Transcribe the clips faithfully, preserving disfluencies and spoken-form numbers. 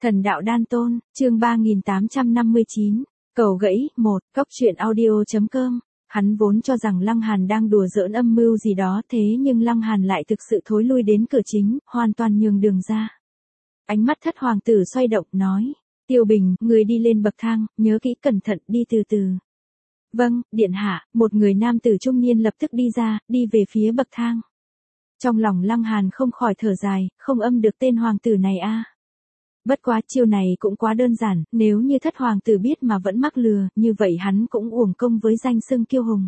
Thần đạo đan tôn, chương ba nghìn tám trăm năm mươi chín, cầu gãy, một, cốc truyện audio.com. Hắn vốn cho rằng Lăng Hàn đang đùa giỡn âm mưu gì đó, thế nhưng Lăng Hàn lại thực sự thối lui đến cửa chính, hoàn toàn nhường đường ra. Ánh mắt thất hoàng tử xoay động, nói, Tiêu Bình, người đi lên bậc thang, nhớ kỹ cẩn thận, đi từ từ. Vâng, điện hạ. Một người nam tử trung niên lập tức đi ra, đi về phía bậc thang. Trong lòng Lăng Hàn không khỏi thở dài, không âm được tên hoàng tử này a. Bất quá chiêu này cũng quá đơn giản, nếu như thất hoàng tử biết mà vẫn mắc lừa, như vậy hắn cũng uổng công với danh xưng kiêu hùng.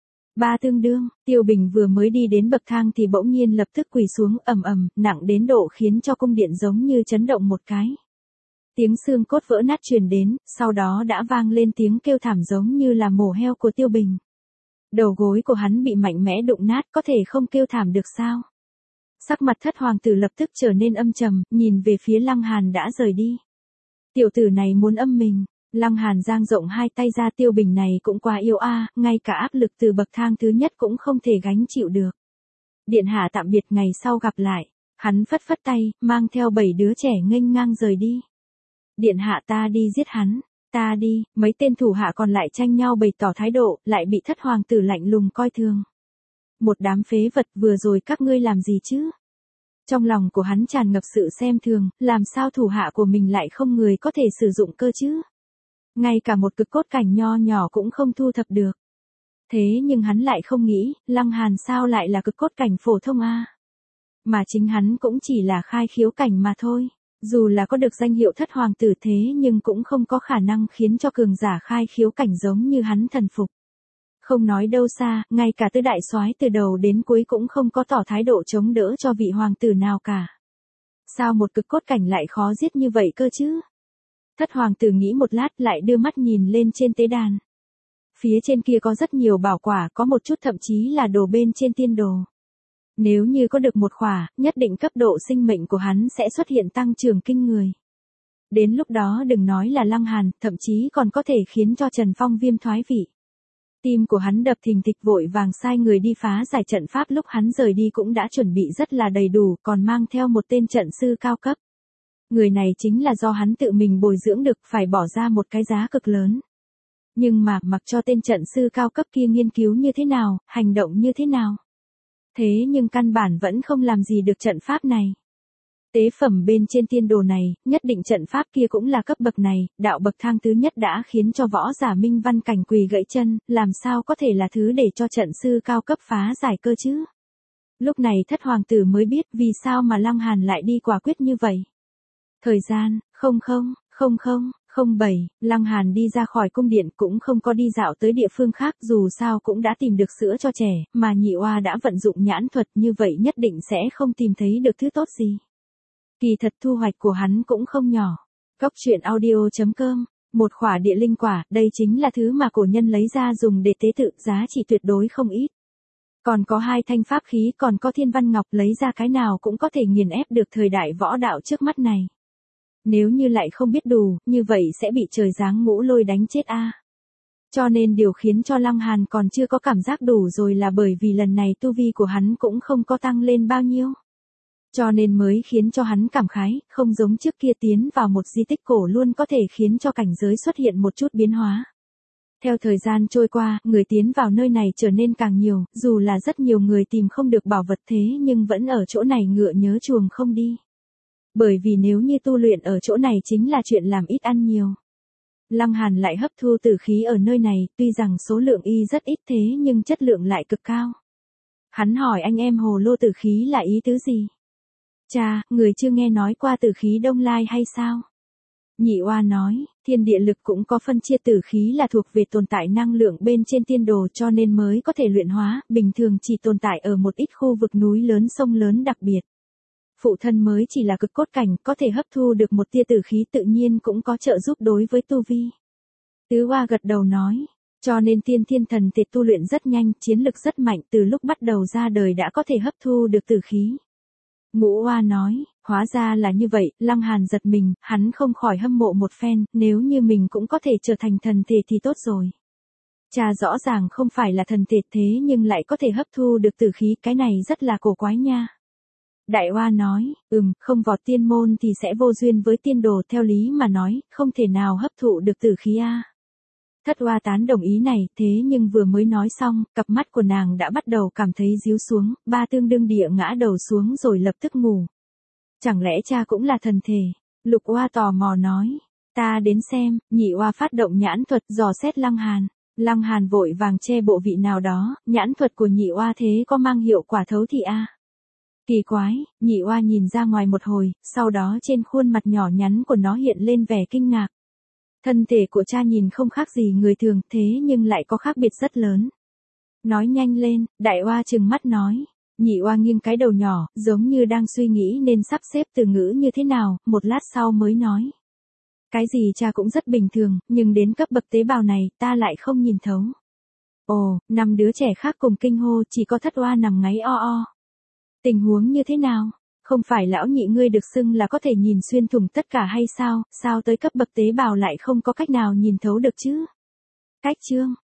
Ba tương đương, Tiêu Bình vừa mới đi đến bậc thang thì bỗng nhiên lập tức quỳ xuống, ầm ầm, nặng đến độ khiến cho cung điện giống như chấn động một cái. Tiếng xương cốt vỡ nát truyền đến, sau đó đã vang lên tiếng kêu thảm giống như là mổ heo của Tiêu Bình. Đầu gối của hắn bị mạnh mẽ đụng nát, có thể không kêu thảm được sao? Sắc mặt thất hoàng tử lập tức trở nên âm trầm, nhìn về phía Lăng Hàn đã rời đi. Tiểu tử này muốn âm mình. Lăng Hàn giang rộng hai tay ra, Tiêu Bình này cũng quá yếu a, ngay cả áp lực từ bậc thang thứ nhất cũng không thể gánh chịu được. Điện hạ tạm biệt, ngày sau gặp lại. Hắn phất phất tay, mang theo bảy đứa trẻ nghênh ngang rời đi. Điện hạ, ta đi giết hắn, ta đi. Mấy tên thủ hạ còn lại tranh nhau bày tỏ thái độ, lại bị thất hoàng tử lạnh lùng coi thường. Một đám phế vật, vừa rồi các ngươi làm gì chứ? Trong lòng của hắn tràn ngập sự xem thường, làm sao thủ hạ của mình lại không người có thể sử dụng cơ chứ? Ngay cả một cực cốt cảnh nho nhỏ cũng không thu thập được. Thế nhưng hắn lại không nghĩ, Lăng Hàn sao lại là cực cốt cảnh phổ thông a? Mà chính hắn cũng chỉ là khai khiếu cảnh mà thôi. Dù là có được danh hiệu thất hoàng tử thế nhưng cũng không có khả năng khiến cho cường giả khai khiếu cảnh giống như hắn thần phục. Không nói đâu xa, ngay cả tứ đại soái từ đầu đến cuối cũng không có tỏ thái độ chống đỡ cho vị hoàng tử nào cả. Sao một cực cốt cảnh lại khó giết như vậy cơ chứ? Thất hoàng tử nghĩ một lát, lại đưa mắt nhìn lên trên tế đàn. Phía trên kia có rất nhiều bảo quả, có một chút thậm chí là đồ bên trên tiên đồ. Nếu như có được một khỏa, nhất định cấp độ sinh mệnh của hắn sẽ xuất hiện tăng trưởng kinh người. Đến lúc đó đừng nói là Lăng Hàn, thậm chí còn có thể khiến cho Trần Phong viêm thoái vị. Tim của hắn đập thình thịch, vội vàng sai người đi phá giải trận pháp, lúc hắn rời đi cũng đã chuẩn bị rất là đầy đủ, còn mang theo một tên trận sư cao cấp. Người này chính là do hắn tự mình bồi dưỡng được, phải bỏ ra một cái giá cực lớn. Nhưng mà, mặc cho tên trận sư cao cấp kia nghiên cứu như thế nào, hành động như thế nào. Thế nhưng căn bản vẫn không làm gì được trận pháp này. Tế phẩm bên trên tiên đồ này, nhất định trận pháp kia cũng là cấp bậc này, đạo bậc thang thứ nhất đã khiến cho võ giả minh văn cảnh quỳ gãy chân, làm sao có thể là thứ để cho trận sư cao cấp phá giải cơ chứ? Lúc này thất hoàng tử mới biết vì sao mà Lăng Hàn lại đi quả quyết như vậy. Thời gian, không không, không không, không bảy, Lăng Hàn đi ra khỏi cung điện, cũng không có đi dạo tới địa phương khác, dù sao cũng đã tìm được sữa cho trẻ, mà nhị oa đã vận dụng nhãn thuật, như vậy nhất định sẽ không tìm thấy được thứ tốt gì. Kỳ thật thu hoạch của hắn cũng không nhỏ. Cốc truyện audio.com, một khỏa địa linh quả, đây chính là thứ mà cổ nhân lấy ra dùng để tế tự, giá trị tuyệt đối không ít. Còn có hai thanh pháp khí, còn có thiên văn ngọc, lấy ra cái nào cũng có thể nghiền ép được thời đại võ đạo trước mắt này. Nếu như lại không biết đủ, như vậy sẽ bị trời giáng ngũ lôi đánh chết a. Cho nên điều khiến cho Lăng Hàn còn chưa có cảm giác đủ rồi là bởi vì lần này tu vi của hắn cũng không có tăng lên bao nhiêu. Cho nên mới khiến cho hắn cảm khái, không giống trước kia tiến vào một di tích cổ luôn có thể khiến cho cảnh giới xuất hiện một chút biến hóa. Theo thời gian trôi qua, người tiến vào nơi này trở nên càng nhiều, dù là rất nhiều người tìm không được bảo vật thế nhưng vẫn ở chỗ này ngựa nhớ chuồng không đi. Bởi vì nếu như tu luyện ở chỗ này chính là chuyện làm ít ăn nhiều. Lăng Hàn lại hấp thu tử khí ở nơi này, tuy rằng số lượng y rất ít thế nhưng chất lượng lại cực cao. Hắn hỏi anh em hồ lô tử khí là ý tứ gì? Cha, người chưa nghe nói qua tử khí Đông Lai hay sao? Nhị oa nói, thiên địa lực cũng có phân chia, tử khí là thuộc về tồn tại năng lượng bên trên tiên đồ cho nên mới có thể luyện hóa, bình thường chỉ tồn tại ở một ít khu vực núi lớn sông lớn đặc biệt. Phụ thân mới chỉ là cực cốt cảnh, có thể hấp thu được một tia tử khí, tự nhiên cũng có trợ giúp đối với tu vi. Tứ oa gật đầu nói, cho nên tiên thiên thần thể tu luyện rất nhanh, chiến lực rất mạnh, từ lúc bắt đầu ra đời đã có thể hấp thu được tử khí. Ngũ oa nói, hóa ra là như vậy, Lăng Hàn giật mình, hắn không khỏi hâm mộ một phen, nếu như mình cũng có thể trở thành thần thể thì tốt rồi. Cha rõ ràng không phải là thần thể thế nhưng lại có thể hấp thu được tử khí, cái này rất là cổ quái nha. Đại Oa nói, ừm, không vọt tiên môn thì sẽ vô duyên với tiên đồ, theo lý mà nói, không thể nào hấp thụ được tử khí a. Thất Oa tán đồng ý này, thế nhưng vừa mới nói xong, cặp mắt của nàng đã bắt đầu cảm thấy díu xuống, ba tương đương địa ngã đầu xuống rồi lập tức ngủ. Chẳng lẽ cha cũng là thần thể? Lục Oa tò mò nói, ta đến xem. Nhị Oa phát động nhãn thuật dò xét Lăng Hàn. Lăng Hàn vội vàng che bộ vị nào đó, nhãn thuật của nhị Oa thế có mang hiệu quả thấu thị a? Kỳ quái, nhị Oa nhìn ra ngoài một hồi, sau đó trên khuôn mặt nhỏ nhắn của nó hiện lên vẻ kinh ngạc. Thân thể của cha nhìn không khác gì người thường, thế nhưng lại có khác biệt rất lớn. Nói nhanh lên. Đại Oa trừng mắt nói. Nhị Oa nghiêng cái đầu nhỏ, giống như đang suy nghĩ nên sắp xếp từ ngữ như thế nào, một lát sau mới nói. Cái gì cha cũng rất bình thường, nhưng đến cấp bậc tế bào này, ta lại không nhìn thấu. Ồ, năm đứa trẻ khác cùng kinh hô, chỉ có Thất Oa nằm ngáy o o. Tình huống như thế nào? Không phải lão nhị ngươi được xưng là có thể nhìn xuyên thủng tất cả hay sao, sao tới cấp bậc tế bào lại không có cách nào nhìn thấu được chứ? Cách chương